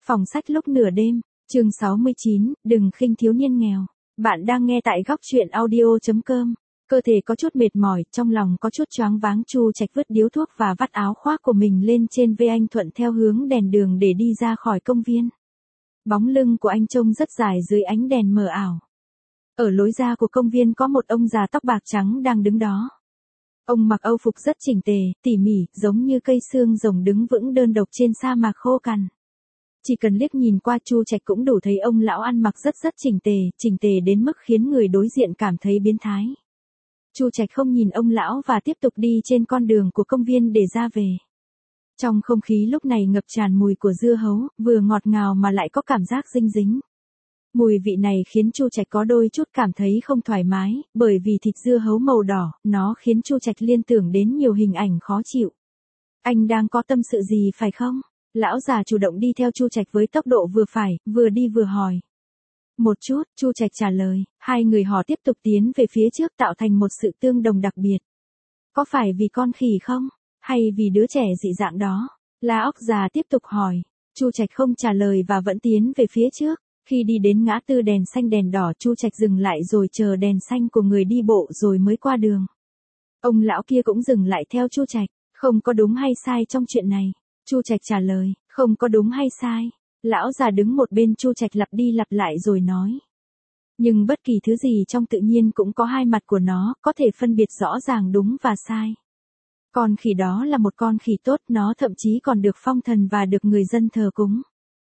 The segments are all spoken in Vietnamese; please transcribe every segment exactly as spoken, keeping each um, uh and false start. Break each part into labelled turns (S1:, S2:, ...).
S1: Phòng sách lúc nửa đêm, chương sáu mươi chín, đừng khinh thiếu niên nghèo. Bạn đang nghe tại góc truyện audio chấm com. Cơ thể có chút mệt mỏi, trong lòng có chút choáng váng, Chu Trạch vứt điếu thuốc và vắt áo khoác của mình lên trên vai anh, thuận theo hướng đèn đường để đi ra khỏi công viên. Bóng lưng của anh trông rất dài dưới ánh đèn mờ ảo. Ở lối ra của công viên có một ông già tóc bạc trắng đang đứng đó. Ông mặc âu phục rất chỉnh tề, tỉ mỉ, giống như cây xương rồng đứng vững đơn độc trên sa mạc khô cằn. Chỉ cần liếc nhìn qua Chu Trạch cũng đủ thấy ông lão ăn mặc rất rất chỉnh tề, chỉnh tề đến mức khiến người đối diện cảm thấy biến thái. Chu Trạch không nhìn ông lão và tiếp tục đi trên con đường của công viên để ra về. Trong không khí lúc này ngập tràn mùi của dưa hấu, vừa ngọt ngào mà lại có cảm giác dinh dính. Mùi vị này khiến Chu Trạch có đôi chút cảm thấy không thoải mái, bởi vì thịt dưa hấu màu đỏ, nó khiến Chu Trạch liên tưởng đến nhiều hình ảnh khó chịu. Anh đang có tâm sự gì phải không? Lão già chủ động đi theo Chu Trạch với tốc độ vừa phải, vừa đi vừa hỏi. Một chút, Chu Trạch trả lời, hai người họ tiếp tục tiến về phía trước tạo thành một sự tương đồng đặc biệt. Có phải vì con khỉ không? Hay vì đứa trẻ dị dạng đó? La óc già tiếp tục hỏi. Chu Trạch không trả lời và vẫn tiến về phía trước. Khi đi đến ngã tư đèn xanh đèn đỏ, Chu Trạch dừng lại rồi chờ đèn xanh của người đi bộ rồi mới qua đường. Ông lão kia cũng dừng lại theo Chu Trạch, không có đúng hay sai trong chuyện này. Chu Trạch trả lời, không có đúng hay sai. Lão già đứng một bên Chu Trạch lặp đi lặp lại rồi nói. Nhưng bất kỳ thứ gì trong tự nhiên cũng có hai mặt của nó, có thể phân biệt rõ ràng đúng và sai. Con khỉ đó là một con khỉ tốt, nó thậm chí còn được phong thần và được người dân thờ cúng.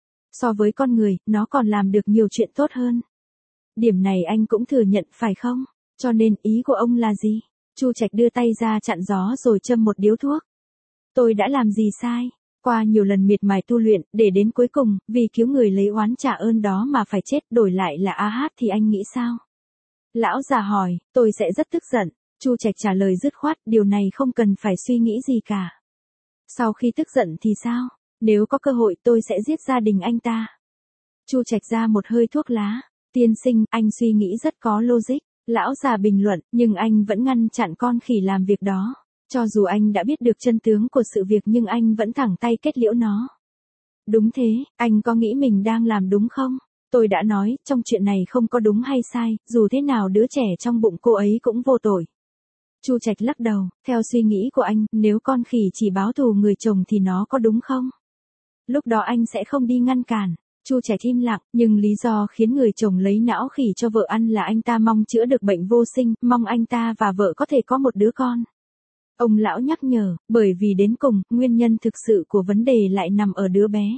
S1: So với con người, nó còn làm được nhiều chuyện tốt hơn. Điểm này anh cũng thừa nhận phải không? Cho nên ý của ông là gì? Chu Trạch đưa tay ra chặn gió rồi châm một điếu thuốc. Tôi đã làm gì sai? Qua nhiều lần miệt mài tu luyện, để đến cuối cùng, vì cứu người lấy oán trả ơn đó mà phải chết, đổi lại là A Hát thì anh nghĩ sao? Lão già hỏi, tôi sẽ rất tức giận. Chu Trạch trả lời dứt khoát, điều này không cần phải suy nghĩ gì cả. Sau khi tức giận thì sao? Nếu có cơ hội tôi sẽ giết gia đình anh ta. Chu Trạch ra một hơi thuốc lá. Tiên sinh, anh suy nghĩ rất có logic. Lão già bình luận, nhưng anh vẫn ngăn chặn con khỉ làm việc đó. Cho dù anh đã biết được chân tướng của sự việc nhưng anh vẫn thẳng tay kết liễu nó. Đúng thế, anh có nghĩ mình đang làm đúng không? Tôi đã nói, trong chuyện này không có đúng hay sai, dù thế nào đứa trẻ trong bụng cô ấy cũng vô tội. Chu Trạch lắc đầu, theo suy nghĩ của anh, nếu con khỉ chỉ báo thù người chồng thì nó có đúng không? Lúc đó anh sẽ không đi ngăn cản. Chu Trạch im lặng, nhưng lý do khiến người chồng lấy não khỉ cho vợ ăn là anh ta mong chữa được bệnh vô sinh, mong anh ta và vợ có thể có một đứa con. Ông lão nhắc nhở, bởi vì đến cùng, nguyên nhân thực sự của vấn đề lại nằm ở đứa bé.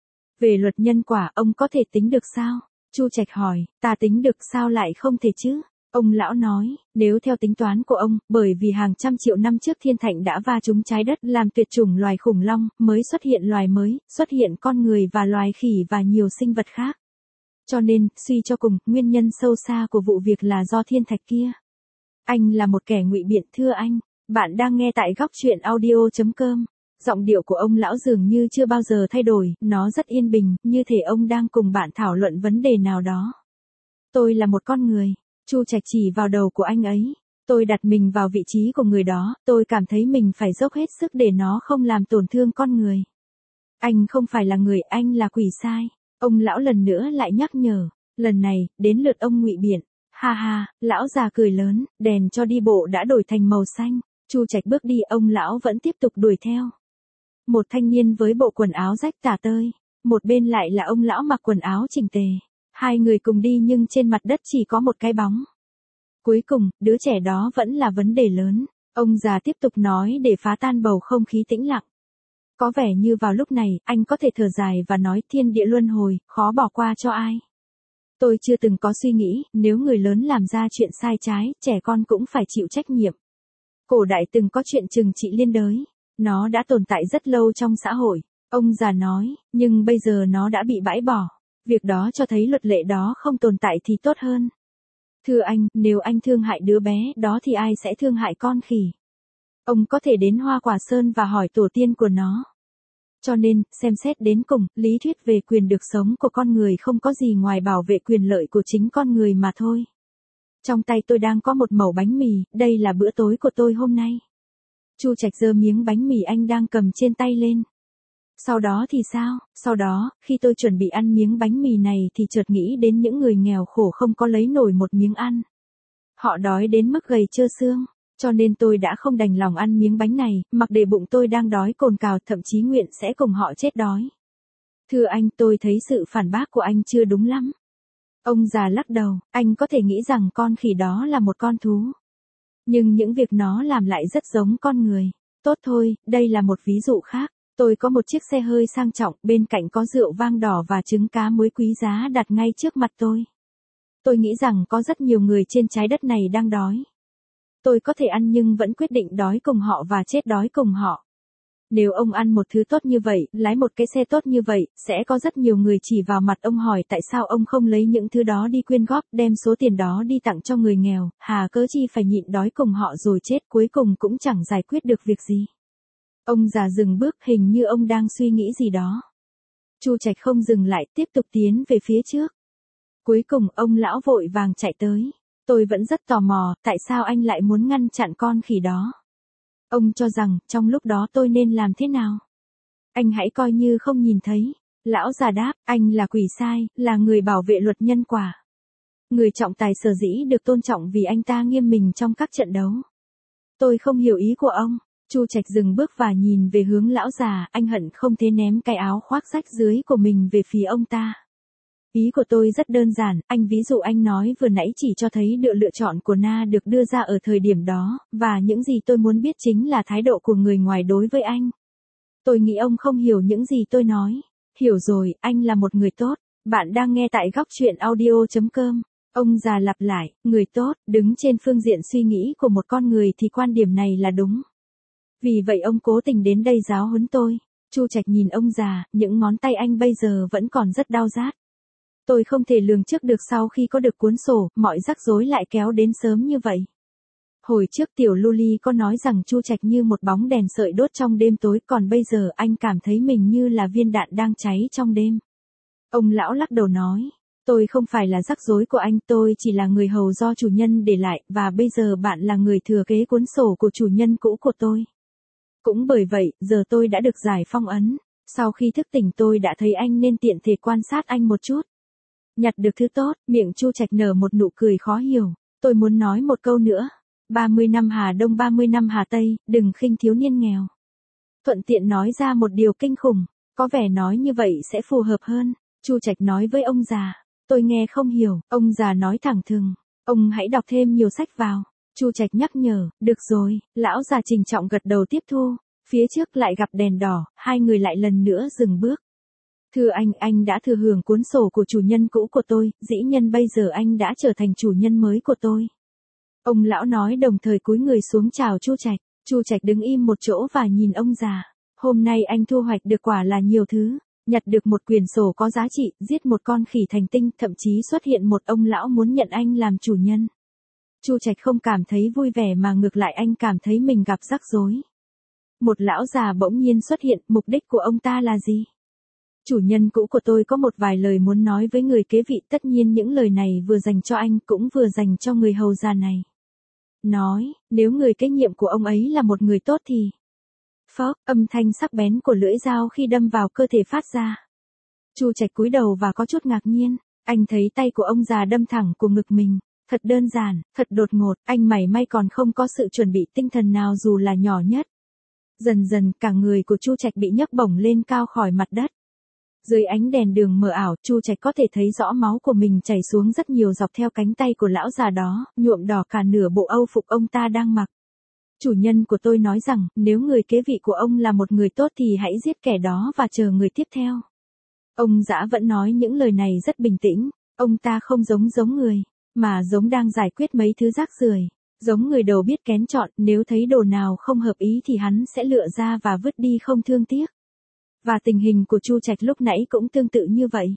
S1: Về luật nhân quả, ông có thể tính được sao? Chu Trạch hỏi, ta tính được sao lại không thể chứ? Ông lão nói, nếu theo tính toán của ông, bởi vì hàng trăm triệu năm trước thiên thạch đã va trúng trái đất làm tuyệt chủng loài khủng long, mới xuất hiện loài mới, xuất hiện con người và loài khỉ và nhiều sinh vật khác. Cho nên, suy cho cùng, nguyên nhân sâu xa của vụ việc là do thiên thạch kia. Anh là một kẻ ngụy biện, thưa anh. Bạn đang nghe tại góc truyện audio chấm com. Giọng điệu của ông lão dường như chưa bao giờ thay đổi, nó rất yên bình, như thể ông đang cùng bạn thảo luận vấn đề nào đó. Tôi là một con người. Chu Trạch chỉ vào đầu của anh ấy. Tôi đặt mình vào vị trí của người đó, tôi cảm thấy mình phải dốc hết sức để nó không làm tổn thương con người. Anh không phải là người, anh là quỷ sai. Ông lão lần nữa lại nhắc nhở. Lần này, đến lượt ông ngụy biện. Ha ha, lão già cười lớn, đèn cho đi bộ đã đổi thành màu xanh. Chu Trạch bước đi, ông lão vẫn tiếp tục đuổi theo. Một thanh niên với bộ quần áo rách tả tơi. Một bên lại là ông lão mặc quần áo chỉnh tề. Hai người cùng đi nhưng trên mặt đất chỉ có một cái bóng. Cuối cùng, đứa trẻ đó vẫn là vấn đề lớn. Ông già tiếp tục nói để phá tan bầu không khí tĩnh lặng. Có vẻ như vào lúc này, anh có thể thở dài và nói thiên địa luân hồi, khó bỏ qua cho ai. Tôi chưa từng có suy nghĩ, nếu người lớn làm ra chuyện sai trái, trẻ con cũng phải chịu trách nhiệm. Cổ đại từng có chuyện trừng trị liên đới. Nó đã tồn tại rất lâu trong xã hội. Ông già nói, nhưng bây giờ nó đã bị bãi bỏ. Việc đó cho thấy luật lệ đó không tồn tại thì tốt hơn. Thưa anh, nếu anh thương hại đứa bé đó thì ai sẽ thương hại con khỉ? Ông có thể đến Hoa Quả Sơn và hỏi tổ tiên của nó. Cho nên, xem xét đến cùng, lý thuyết về quyền được sống của con người không có gì ngoài bảo vệ quyền lợi của chính con người mà thôi. Trong tay tôi đang có một mẩu bánh mì, đây là bữa tối của tôi hôm nay. Chu Trạch giơ miếng bánh mì anh đang cầm trên tay lên. Sau đó thì sao? Sau đó, khi tôi chuẩn bị ăn miếng bánh mì này thì chợt nghĩ đến những người nghèo khổ không có lấy nổi một miếng ăn. Họ đói đến mức gầy trơ xương, cho nên tôi đã không đành lòng ăn miếng bánh này, mặc để bụng tôi đang đói cồn cào, thậm chí nguyện sẽ cùng họ chết đói. Thưa anh, tôi thấy sự phản bác của anh chưa đúng lắm. Ông già lắc đầu, anh có thể nghĩ rằng con khỉ đó là một con thú. Nhưng những việc nó làm lại rất giống con người. Tốt thôi, đây là một ví dụ khác. Tôi có một chiếc xe hơi sang trọng, bên cạnh có rượu vang đỏ và trứng cá muối quý giá đặt ngay trước mặt tôi. Tôi nghĩ rằng có rất nhiều người trên trái đất này đang đói. Tôi có thể ăn nhưng vẫn quyết định đói cùng họ và chết đói cùng họ. Nếu ông ăn một thứ tốt như vậy, lái một cái xe tốt như vậy, sẽ có rất nhiều người chỉ vào mặt ông hỏi tại sao ông không lấy những thứ đó đi quyên góp, đem số tiền đó đi tặng cho người nghèo, hà cớ chi phải nhịn đói cùng họ rồi chết, cuối cùng cũng chẳng giải quyết được việc gì. Ông già dừng bước, hình như ông đang suy nghĩ gì đó. Chu Trạch không dừng lại, tiếp tục tiến về phía trước. Cuối cùng ông lão vội vàng chạy tới. Tôi vẫn rất tò mò, tại sao anh lại muốn ngăn chặn con khỉ đó? Ông cho rằng, trong lúc đó tôi nên làm thế nào? Anh hãy coi như không nhìn thấy. Lão già đáp, anh là quỷ sai, là người bảo vệ luật nhân quả. Người trọng tài sở dĩ được tôn trọng vì anh ta nghiêm mình trong các trận đấu. Tôi không hiểu ý của ông. Chu Trạch dừng bước và nhìn về hướng lão già, anh hận không thể ném cái áo khoác rách dưới của mình về phía ông ta. Ý của tôi rất đơn giản, anh ví dụ anh nói vừa nãy chỉ cho thấy được lựa chọn của Na được đưa ra ở thời điểm đó, và những gì tôi muốn biết chính là thái độ của người ngoài đối với anh. Tôi nghĩ ông không hiểu những gì tôi nói. Hiểu rồi, anh là một người tốt. Bạn đang nghe tại góc truyện audio chấm com. Ông già lặp lại, người tốt, đứng trên phương diện suy nghĩ của một con người thì quan điểm này là đúng. Vì vậy ông cố tình đến đây giáo huấn tôi. Chu Trạch nhìn ông già, những ngón tay anh bây giờ vẫn còn rất đau rát. Tôi không thể lường trước được sau khi có được cuốn sổ, mọi rắc rối lại kéo đến sớm như vậy. Hồi trước tiểu Luli có nói rằng Chu Trạch như một bóng đèn sợi đốt trong đêm tối, còn bây giờ anh cảm thấy mình như là viên đạn đang cháy trong đêm. Ông lão lắc đầu nói, tôi không phải là rắc rối của anh, tôi chỉ là người hầu do chủ nhân để lại, và bây giờ bạn là người thừa kế cuốn sổ của chủ nhân cũ của tôi. Cũng bởi vậy, giờ tôi đã được giải phong ấn. Sau khi thức tỉnh tôi đã thấy anh nên tiện thể quan sát anh một chút. Nhặt được thứ tốt, miệng Chu Trạch nở một nụ cười khó hiểu. Tôi muốn nói một câu nữa. ba mươi năm Hà Đông ba mươi năm Hà Tây, đừng khinh thiếu niên nghèo. Thuận tiện nói ra một điều kinh khủng. Có vẻ nói như vậy sẽ phù hợp hơn. Chu Trạch nói với ông già. Tôi nghe không hiểu. Ông già nói thẳng thừng. Ông hãy đọc thêm nhiều sách vào. Chu Trạch nhắc nhở. Được rồi, lão già trình trọng gật đầu tiếp thu. Phía trước lại gặp đèn đỏ, hai người lại lần nữa dừng bước. Thưa anh, anh đã thừa hưởng cuốn sổ của chủ nhân cũ của tôi, dĩ nhân bây giờ anh đã trở thành chủ nhân mới của tôi. Ông lão nói đồng thời cúi người xuống chào Chu Trạch. Chu Trạch đứng im một chỗ và nhìn ông già. Hôm nay anh thu hoạch được quả là nhiều thứ. Nhặt được một quyển sổ có giá trị, giết một con khỉ thành tinh, thậm chí xuất hiện một ông lão muốn nhận anh làm chủ nhân. Chu Trạch không cảm thấy vui vẻ mà ngược lại anh cảm thấy mình gặp rắc rối. Một lão già bỗng nhiên xuất hiện, mục đích của ông ta là gì? Chủ nhân cũ của tôi có một vài lời muốn nói với người kế vị, tất nhiên những lời này vừa dành cho anh cũng vừa dành cho người hầu già này. Nói, nếu người kế nhiệm của ông ấy là một người tốt thì... Phốc, âm thanh sắc bén của lưỡi dao khi đâm vào cơ thể phát ra. Chu Trạch cúi đầu và có chút ngạc nhiên, anh thấy tay của ông già đâm thẳng của ngực mình. Thật đơn giản, thật đột ngột, anh mảy may còn không có sự chuẩn bị tinh thần nào dù là nhỏ nhất. Dần dần, cả người của Chu Trạch bị nhấc bổng lên cao khỏi mặt đất. Dưới ánh đèn đường mờ ảo, Chu Trạch có thể thấy rõ máu của mình chảy xuống rất nhiều dọc theo cánh tay của lão già đó, nhuộm đỏ cả nửa bộ âu phục ông ta đang mặc. Chủ nhân của tôi nói rằng, nếu người kế vị của ông là một người tốt thì hãy giết kẻ đó và chờ người tiếp theo. Ông dã vẫn nói những lời này rất bình tĩnh, ông ta không giống giống người, mà giống đang giải quyết mấy thứ rác rưởi. Giống người đầu biết kén chọn, nếu thấy đồ nào không hợp ý thì hắn sẽ lựa ra và vứt đi không thương tiếc. Và tình hình của Chu Trạch lúc nãy cũng tương tự như vậy.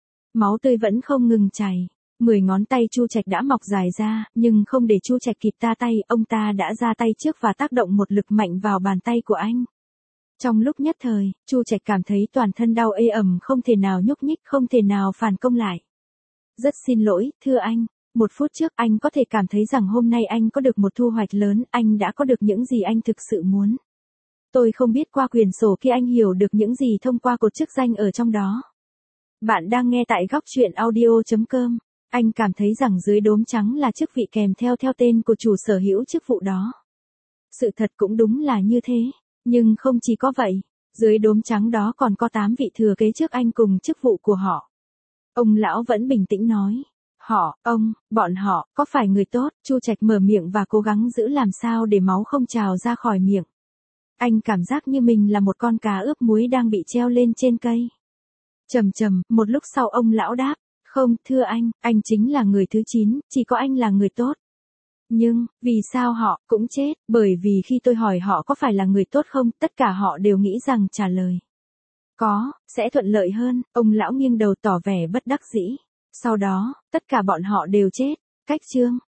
S1: Máu tươi vẫn không ngừng chảy. Mười ngón tay Chu Trạch đã mọc dài ra, nhưng không để Chu Trạch kịp ta tay, ông ta đã ra tay trước và tác động một lực mạnh vào bàn tay của anh. Trong lúc nhất thời, Chu Trạch cảm thấy toàn thân đau ê ẩm, không thể nào nhúc nhích, không thể nào phản công lại. Rất xin lỗi, thưa anh. Một phút trước anh có thể cảm thấy rằng hôm nay anh có được một thu hoạch lớn, anh đã có được những gì anh thực sự muốn. Tôi không biết qua quyển sổ kia anh hiểu được những gì thông qua cột chức danh ở trong đó. Bạn đang nghe tại góc chuyện audio.com. Anh cảm thấy rằng dưới đốm trắng là chức vị kèm theo theo tên của chủ sở hữu chức vụ đó. Sự thật cũng đúng là như thế, nhưng không chỉ có vậy, dưới đốm trắng đó còn có tám vị thừa kế trước anh cùng chức vụ của họ. Ông lão vẫn bình tĩnh nói. Họ, ông, bọn họ, có phải người tốt? Chu Trạch mở miệng và cố gắng giữ làm sao để máu không trào ra khỏi miệng. Anh cảm giác như mình là một con cá ướp muối đang bị treo lên trên cây. Chầm chầm, một lúc sau ông lão đáp. Không, thưa anh, anh chính là người thứ chín, chỉ có anh là người tốt. Nhưng, vì sao họ cũng chết? Bởi vì khi tôi hỏi họ có phải là người tốt không, tất cả họ đều nghĩ rằng trả lời có, sẽ thuận lợi hơn. Ông lão nghiêng đầu tỏ vẻ bất đắc dĩ. Sau đó, tất cả bọn họ đều chết. Cách chương